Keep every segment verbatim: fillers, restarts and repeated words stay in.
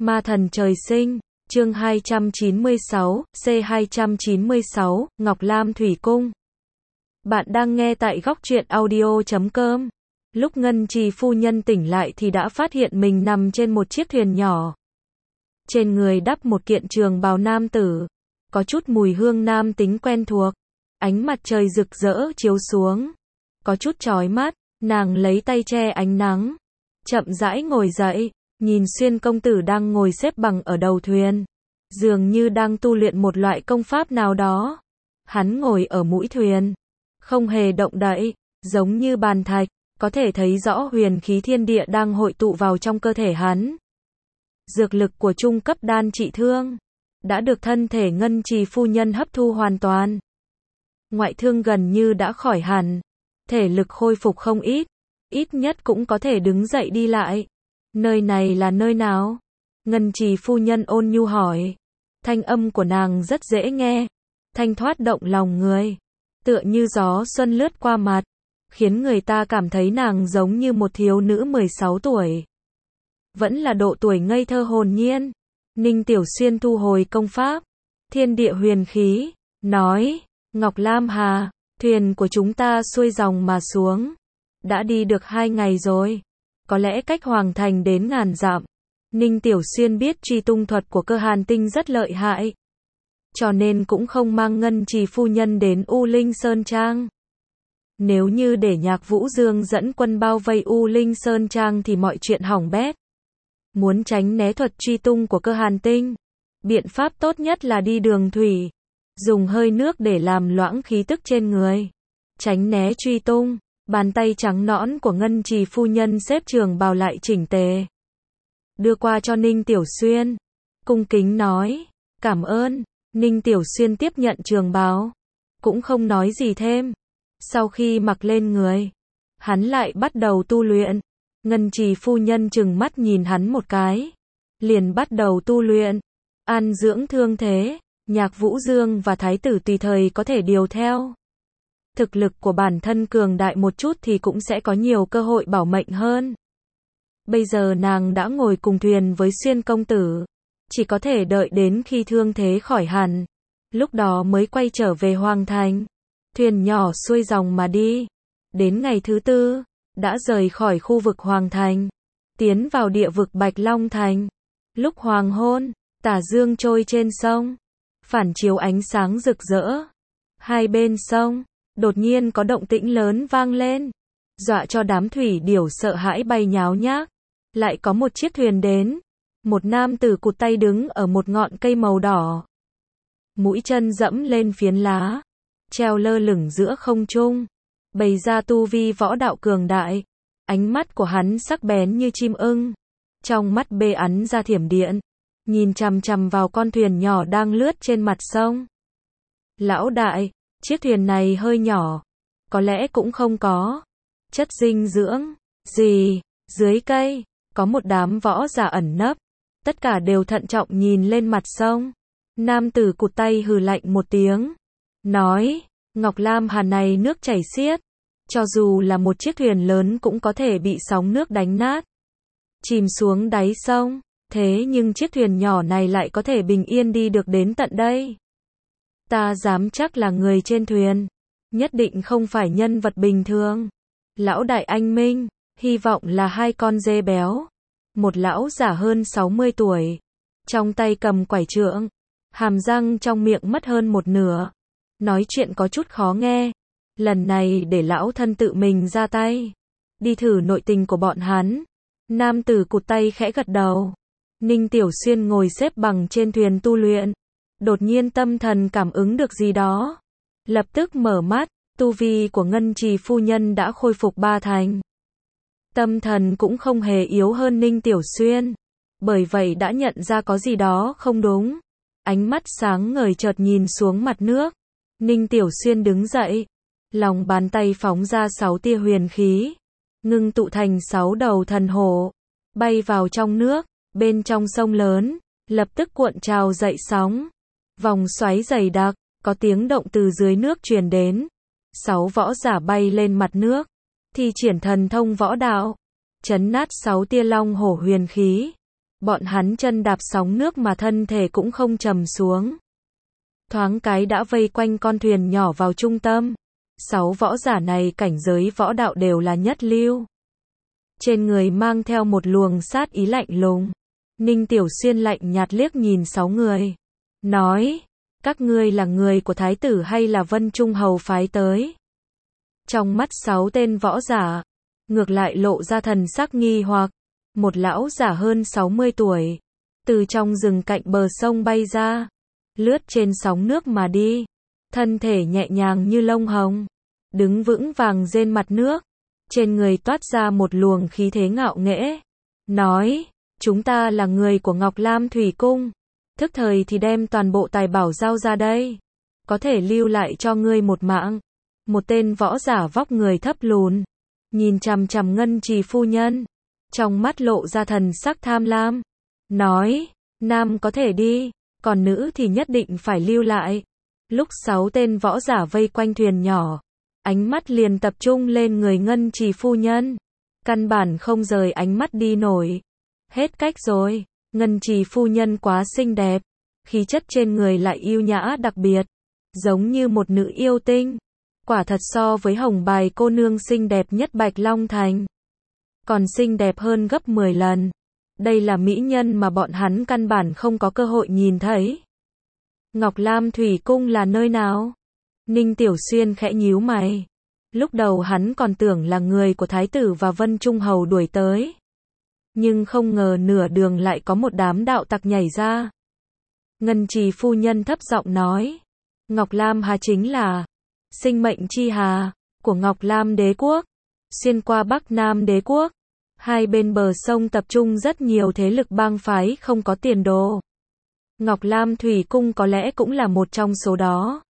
Ma thần trời sinh, chương hai trăm chín mươi sáu, C hai trăm chín mươi sáu, Ngọc Lam Thủy Cung. Bạn đang nghe tại góc truyện audio chấm com. Lúc Ngân Trì phu nhân tỉnh lại thì đã phát hiện mình nằm trên một chiếc thuyền nhỏ. Trên người đắp một kiện trường bào nam tử, có chút mùi hương nam tính quen thuộc. Ánh mặt trời rực rỡ chiếu xuống, có chút chói mắt, nàng lấy tay che ánh nắng, chậm rãi ngồi dậy, nhìn Xuyên công tử đang ngồi xếp bằng ở đầu thuyền, dường như đang tu luyện một loại công pháp nào đó. Hắn ngồi ở mũi thuyền, không hề động đậy, giống như bàn thạch, có thể thấy rõ huyền khí thiên địa đang hội tụ vào trong cơ thể hắn. Dược lực của trung cấp đan trị thương đã được thân thể Ngân Trì phu nhân hấp thu hoàn toàn. Ngoại thương gần như đã khỏi hẳn, thể lực khôi phục không ít, ít nhất cũng có thể đứng dậy đi lại. Nơi này là nơi nào? Ngân Trì phu nhân ôn nhu hỏi. Thanh âm của nàng rất dễ nghe, thanh thoát động lòng người, tựa như gió xuân lướt qua mặt, khiến người ta cảm thấy nàng giống như một thiếu nữ mười sáu tuổi. Vẫn là độ tuổi ngây thơ hồn nhiên. Ninh Tiểu Xuyên thu hồi công pháp, thiên địa huyền khí, nói, Ngọc Lam Hà, thuyền của chúng ta xuôi dòng mà xuống, đã đi được hai ngày rồi, có lẽ cách Hoàng Thành đến ngàn dặm. Ninh Tiểu Xuyên biết truy tung thuật của Cơ Hàn Tinh rất lợi hại, cho nên cũng không mang Ngân Trì phu nhân đến U Linh Sơn Trang. Nếu như để Nhạc Vũ Dương dẫn quân bao vây U Linh Sơn Trang thì mọi chuyện hỏng bét. Muốn tránh né thuật truy tung của Cơ Hàn Tinh, biện pháp tốt nhất là đi đường thủy, dùng hơi nước để làm loãng khí tức trên người, tránh né truy tung. Bàn tay trắng nõn của Ngân Trì phu nhân xếp trường bào lại chỉnh tề, đưa qua cho Ninh Tiểu Xuyên, cung kính nói, cảm ơn. Ninh Tiểu Xuyên tiếp nhận trường bào, cũng không nói gì thêm. Sau khi mặc lên người, hắn lại bắt đầu tu luyện. Ngân Trì phu nhân trừng mắt nhìn hắn một cái, liền bắt đầu tu luyện, an dưỡng thương thế. Nhạc Vũ Dương và Thái tử tùy thời có thể điều theo. Thực lực của bản thân cường đại một chút thì cũng sẽ có nhiều cơ hội bảo mệnh hơn. Bây giờ nàng đã ngồi cùng thuyền với Xuyên công tử, chỉ có thể đợi đến khi thương thế khỏi hẳn, lúc đó mới quay trở về Hoàng Thành. Thuyền nhỏ xuôi dòng mà đi, đến ngày thứ tư, đã rời khỏi khu vực Hoàng Thành, tiến vào địa vực Bạch Long Thành. Lúc hoàng hôn, tà dương trôi trên sông, phản chiếu ánh sáng rực rỡ. Hai bên sông, đột nhiên có động tĩnh lớn vang lên, dọa cho đám thủy điểu sợ hãi bay nháo nhác. Lại có một chiếc thuyền đến, một nam tử cụt tay đứng ở một ngọn cây màu đỏ, mũi chân dẫm lên phiến lá, treo lơ lửng giữa không trung, bày ra tu vi võ đạo cường đại. Ánh mắt của hắn sắc bén như chim ưng, trong mắt bê ắn ra thiểm điện, nhìn chằm chằm vào con thuyền nhỏ đang lướt trên mặt sông. Lão đại, chiếc thuyền này hơi nhỏ, có lẽ cũng không có chất dinh dưỡng gì. Dưới cây, có một đám võ giả ẩn nấp, tất cả đều thận trọng nhìn lên mặt sông. Nam tử cụt tay hừ lạnh một tiếng, nói, Ngọc Lam Hà này nước chảy xiết, cho dù là một chiếc thuyền lớn cũng có thể bị sóng nước đánh nát, chìm xuống đáy sông. Thế nhưng chiếc thuyền nhỏ này lại có thể bình yên đi được đến tận đây. Ta dám chắc là người trên thuyền nhất định không phải nhân vật bình thường. Lão đại anh minh, hy vọng là hai con dê béo. Một lão giả hơn sáu mươi tuổi, trong tay cầm quải trượng, hàm răng trong miệng mất hơn một nửa, nói chuyện có chút khó nghe. Lần này để lão thân tự mình ra tay, đi thử nội tình của bọn hắn. Nam tử cụt tay khẽ gật đầu. Ninh Tiểu Xuyên ngồi xếp bằng trên thuyền tu luyện, đột nhiên tâm thần cảm ứng được gì đó, lập tức mở mắt. Tu vi của Ngân Trì phu nhân đã khôi phục ba thành, tâm thần cũng không hề yếu hơn Ninh Tiểu Xuyên, bởi vậy đã nhận ra có gì đó không đúng. Ánh mắt sáng ngời chợt nhìn xuống mặt nước. Ninh Tiểu Xuyên đứng dậy, lòng bàn tay phóng ra sáu tia huyền khí, ngưng tụ thành sáu đầu thần hổ, bay vào trong nước. Bên trong sông lớn, lập tức cuộn trào dậy sóng, vòng xoáy dày đặc, có tiếng động từ dưới nước truyền đến. Sáu võ giả bay lên mặt nước, thi triển thần thông võ đạo, chấn nát sáu tia long hổ huyền khí. Bọn hắn chân đạp sóng nước mà thân thể cũng không trầm xuống. Thoáng cái đã vây quanh con thuyền nhỏ vào trung tâm. Sáu võ giả này cảnh giới võ đạo đều là nhất lưu. Trên người mang theo một luồng sát ý lạnh lùng. Ninh Tiểu Xuyên lạnh nhạt liếc nhìn sáu người. Nói, các ngươi là người của thái tử hay là Vân Trung Hầu phái tới? Trong mắt sáu tên võ giả, ngược lại lộ ra thần sắc nghi hoặc. Một lão giả hơn sáu mươi tuổi, từ trong rừng cạnh bờ sông bay ra, lướt trên sóng nước mà đi, thân thể nhẹ nhàng như lông hồng, đứng vững vàng trên mặt nước, trên người toát ra một luồng khí thế ngạo nghễ, nói, chúng ta là người của Ngọc Lam Thủy Cung, thức thời thì đem toàn bộ tài bảo giao ra đây, có thể lưu lại cho ngươi một mạng. Một tên võ giả vóc người thấp lùn, nhìn chằm chằm Ngân Trì phu nhân, trong mắt lộ ra thần sắc tham lam, nói, nam có thể đi, còn nữ thì nhất định phải lưu lại. Lúc sáu tên võ giả vây quanh thuyền nhỏ, ánh mắt liền tập trung lên người Ngân Trì phu nhân, căn bản không rời ánh mắt đi nổi. Hết cách rồi, Ngân Trì phu nhân quá xinh đẹp, khí chất trên người lại yêu nhã đặc biệt, giống như một nữ yêu tinh, quả thật so với Hồng Bài cô nương xinh đẹp nhất Bạch Long Thành, còn xinh đẹp hơn gấp mười lần. Đây là mỹ nhân mà bọn hắn căn bản không có cơ hội nhìn thấy. Ngọc Lam Thủy Cung là nơi nào? Ninh Tiểu Xuyên khẽ nhíu mày. Lúc đầu hắn còn tưởng là người của Thái tử và Vân Trung Hầu đuổi tới. Nhưng không ngờ nửa đường lại có một đám đạo tặc nhảy ra. Ngân Trì phu nhân thấp giọng nói. Ngọc Lam Hà chính là sinh mệnh chi hà của Ngọc Lam đế quốc. Xuyên qua Bắc Nam đế quốc, hai bên bờ sông tập trung rất nhiều thế lực bang phái không có tiền đồ. Ngọc Lam Thủy Cung có lẽ cũng là một trong số đó.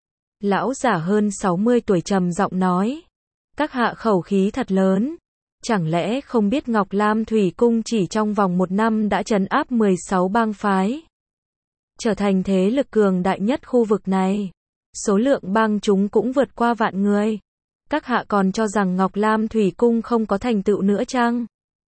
Lão giả hơn sáu mươi tuổi trầm giọng nói. Các hạ khẩu khí thật lớn. Chẳng lẽ không biết Ngọc Lam Thủy Cung chỉ trong vòng một năm đã trấn áp mười sáu bang phái, trở thành thế lực cường đại nhất khu vực này. Số lượng bang chúng cũng vượt qua vạn người. Các hạ còn cho rằng Ngọc Lam Thủy Cung không có thành tựu nữa chăng?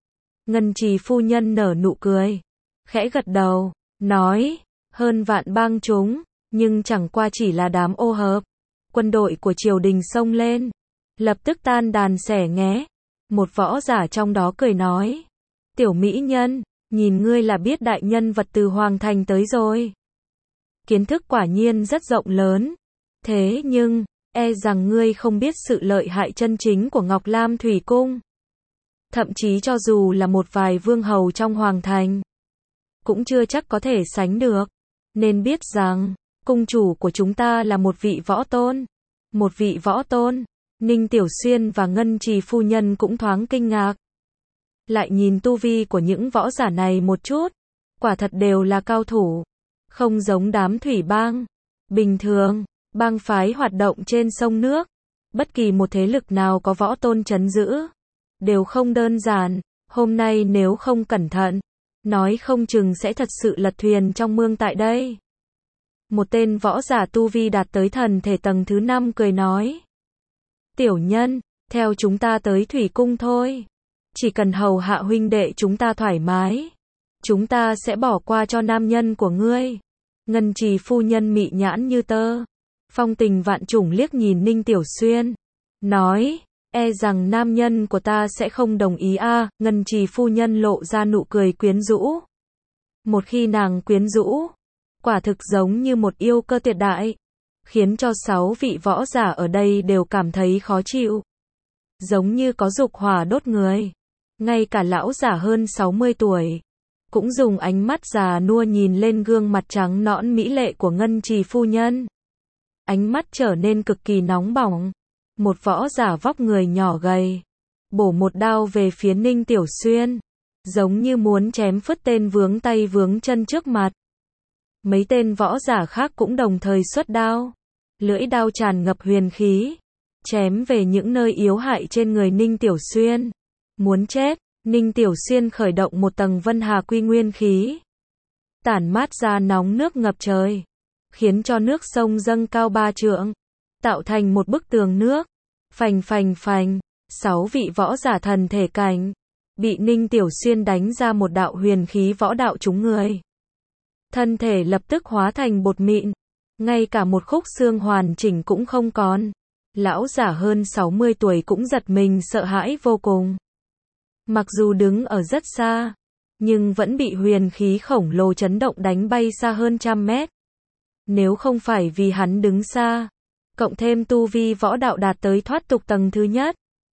Ngân Trì phu nhân nở nụ cười, khẽ gật đầu, nói, hơn vạn bang chúng, nhưng chẳng qua chỉ là đám ô hợp. Quân đội của triều đình xông lên, lập tức tan đàn xẻ nghé. Một võ giả trong đó cười nói, tiểu mỹ nhân, nhìn ngươi là biết đại nhân vật từ Hoàng Thành tới rồi. Kiến thức quả nhiên rất rộng lớn. Thế nhưng, e rằng ngươi không biết sự lợi hại chân chính của Ngọc Lam Thủy Cung. Thậm chí cho dù là một vài vương hầu trong Hoàng Thành, cũng chưa chắc có thể sánh được. Nên biết rằng, cung chủ của chúng ta là một vị võ tôn. Một vị võ tôn. Ninh Tiểu Xuyên và Ngân Trì phu nhân cũng thoáng kinh ngạc. Lại nhìn tu vi của những võ giả này một chút, quả thật đều là cao thủ. Không giống đám thủy bang. Bình thường, bang phái hoạt động trên sông nước, bất kỳ một thế lực nào có võ tôn trấn giữ, đều không đơn giản. Hôm nay nếu không cẩn thận, nói không chừng sẽ thật sự lật thuyền trong mương tại đây. Một tên võ giả tu vi đạt tới thần thể tầng thứ năm cười nói. Tiểu nhân, theo chúng ta tới Thủy Cung thôi. Chỉ cần hầu hạ huynh đệ chúng ta thoải mái, chúng ta sẽ bỏ qua cho nam nhân của ngươi. Ngân Trì phu nhân mị nhãn như tơ, phong tình vạn trùng liếc nhìn Ninh Tiểu Xuyên, nói, e rằng nam nhân của ta sẽ không đồng ý a. À. Ngân Trì phu nhân lộ ra nụ cười quyến rũ. Một khi nàng quyến rũ, quả thực giống như một yêu cơ tuyệt đại, khiến cho sáu vị võ giả ở đây đều cảm thấy khó chịu, giống như có dục hỏa đốt người. Ngay cả lão giả hơn sáu mươi tuổi cũng dùng ánh mắt già nua nhìn lên gương mặt trắng nõn mỹ lệ của Ngân Trì phu nhân. Ánh mắt trở nên cực kỳ nóng bỏng. Một võ giả vóc người nhỏ gầy, bổ một đao về phía Ninh Tiểu Xuyên, giống như muốn chém phứt tên vướng tay vướng chân trước mặt. Mấy tên võ giả khác cũng đồng thời xuất đao, lưỡi đao tràn ngập huyền khí, chém về những nơi yếu hại trên người Ninh Tiểu Xuyên. Muốn chết. Ninh Tiểu Xuyên khởi động một tầng vân hà quy nguyên khí, tản mát ra nóng nước ngập trời, khiến cho nước sông dâng cao ba trượng, tạo thành một bức tường nước. Phành phành phành, sáu vị võ giả thần thể cảnh, bị Ninh Tiểu Xuyên đánh ra một đạo huyền khí võ đạo trúng người. Thân thể lập tức hóa thành bột mịn, ngay cả một khúc xương hoàn chỉnh cũng không còn. Lão giả hơn sáu mươi tuổi cũng giật mình sợ hãi vô cùng. Mặc dù đứng ở rất xa, nhưng vẫn bị huyền khí khổng lồ chấn động đánh bay xa hơn trăm mét. Nếu không phải vì hắn đứng xa, cộng thêm tu vi võ đạo đạt tới thoát tục tầng thứ nhất,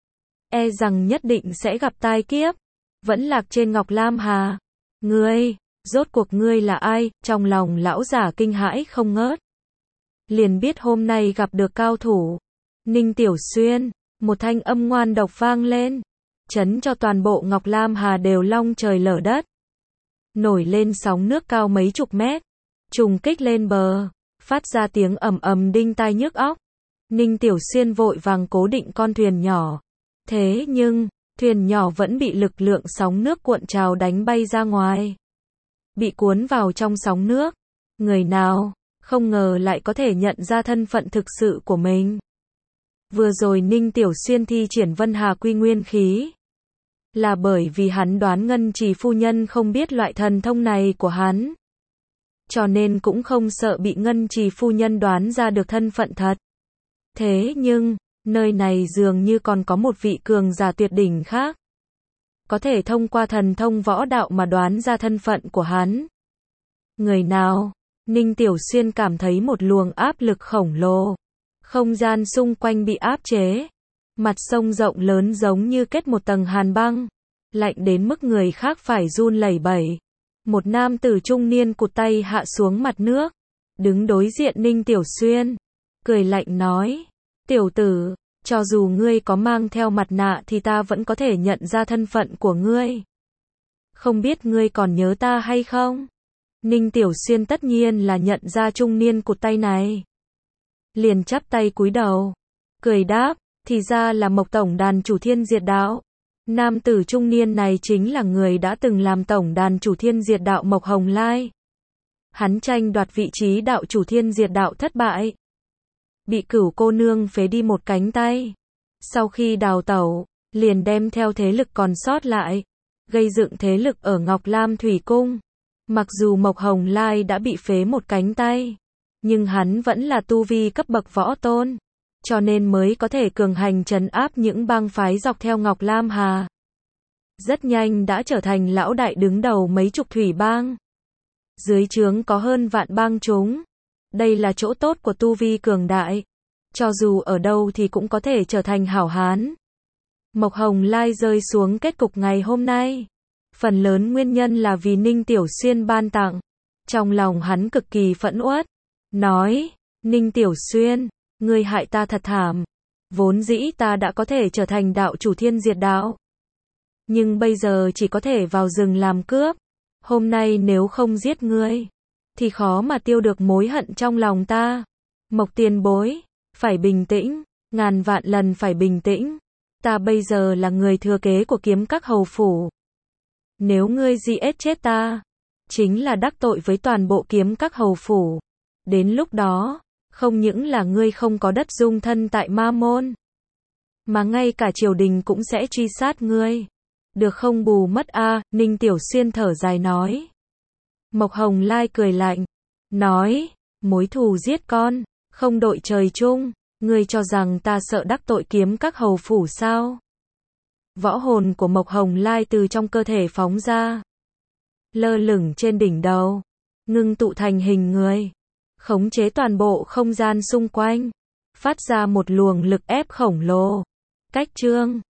e rằng nhất định sẽ gặp tai kiếp, vẫn lạc trên Ngọc Lam Hà. Ngươi, rốt cuộc ngươi là ai? Trong lòng lão giả kinh hãi không ngớt. Liền biết hôm nay gặp được cao thủ. Ninh Tiểu Xuyên, một thanh âm ngoan độc vang lên, chấn cho toàn bộ Ngọc Lam Hà đều long trời lở đất. Nổi lên sóng nước cao mấy chục mét, trùng kích lên bờ, phát ra tiếng ầm ầm đinh tai nhức óc. Ninh Tiểu Xuyên vội vàng cố định con thuyền nhỏ. Thế nhưng, thuyền nhỏ vẫn bị lực lượng sóng nước cuộn trào đánh bay ra ngoài. Bị cuốn vào trong sóng nước. Người nào, không ngờ lại có thể nhận ra thân phận thực sự của mình. Vừa rồi Ninh Tiểu Xuyên thi triển Vân Hà Quy Nguyên Khí, là bởi vì hắn đoán Ngân Trì phu nhân không biết loại thần thông này của hắn. Cho nên cũng không sợ bị Ngân Trì phu nhân đoán ra được thân phận thật. Thế nhưng, nơi này dường như còn có một vị cường giả tuyệt đỉnh khác. Có thể thông qua thần thông võ đạo mà đoán ra thân phận của hắn. Người nào? Ninh Tiểu Xuyên cảm thấy một luồng áp lực khổng lồ. Không gian xung quanh bị áp chế. Mặt sông rộng lớn giống như kết một tầng hàn băng. Lạnh đến mức người khác phải run lẩy bẩy. Một nam tử trung niên cụt tay hạ xuống mặt nước. Đứng đối diện Ninh Tiểu Xuyên. Cười lạnh nói. Tiểu tử, cho dù ngươi có mang theo mặt nạ thì ta vẫn có thể nhận ra thân phận của ngươi. Không biết ngươi còn nhớ ta hay không? Ninh Tiểu Xuyên tất nhiên là nhận ra trung niên cụt tay này. Liền chắp tay cúi đầu. Cười đáp, thì ra là Mộc Tổng đàn chủ Thiên Diệt Đạo. Nam tử trung niên này chính là người đã từng làm Tổng đàn chủ Thiên Diệt Đạo Mộc Hồng Lai. Hắn tranh đoạt vị trí đạo chủ Thiên Diệt Đạo thất bại. Bị Cửu cô nương phế đi một cánh tay. Sau khi đào tẩu, liền đem theo thế lực còn sót lại, gây dựng thế lực ở Ngọc Lam Thủy Cung. Mặc dù Mộc Hồng Lai đã bị phế một cánh tay, nhưng hắn vẫn là tu vi cấp bậc võ tôn, cho nên mới có thể cường hành trấn áp những bang phái dọc theo Ngọc Lam Hà. Rất nhanh đã trở thành lão đại đứng đầu mấy chục thủy bang. Dưới trướng có hơn vạn bang chúng. Đây là chỗ tốt của tu vi cường đại. Cho dù ở đâu thì cũng có thể trở thành hảo hán. Mộc Hồng Lai rơi xuống kết cục ngày hôm nay. Phần lớn nguyên nhân là vì Ninh Tiểu Xuyên ban tặng. Trong lòng hắn cực kỳ phẫn uất. Nói, Ninh Tiểu Xuyên, ngươi hại ta thật thảm. Vốn dĩ ta đã có thể trở thành đạo chủ Thiên Diệt Đạo. Nhưng bây giờ chỉ có thể vào rừng làm cướp. Hôm nay nếu không giết ngươi, thì khó mà tiêu được mối hận trong lòng ta. Mộc tiền bối, phải bình tĩnh, ngàn vạn lần phải bình tĩnh. Ta bây giờ là người thừa kế của Kiếm Các hầu phủ. Nếu ngươi giết chết ta, chính là đắc tội với toàn bộ Kiếm Các hầu phủ. Đến lúc đó, không những là ngươi không có đất dung thân tại Ma Môn, mà ngay cả triều đình cũng sẽ truy sát ngươi. Được không bù mất a? À, Ninh Tiểu Xuyên thở dài nói. Mộc Hồng Lai cười lạnh, nói, mối thù giết con, không đội trời chung, ngươi cho rằng ta sợ đắc tội Kiếm Các hầu phủ sao? Võ hồn của Mộc Hồng Lai từ trong cơ thể phóng ra, lơ lửng trên đỉnh đầu, ngưng tụ thành hình người, khống chế toàn bộ không gian xung quanh, phát ra một luồng lực ép khổng lồ. Cách chương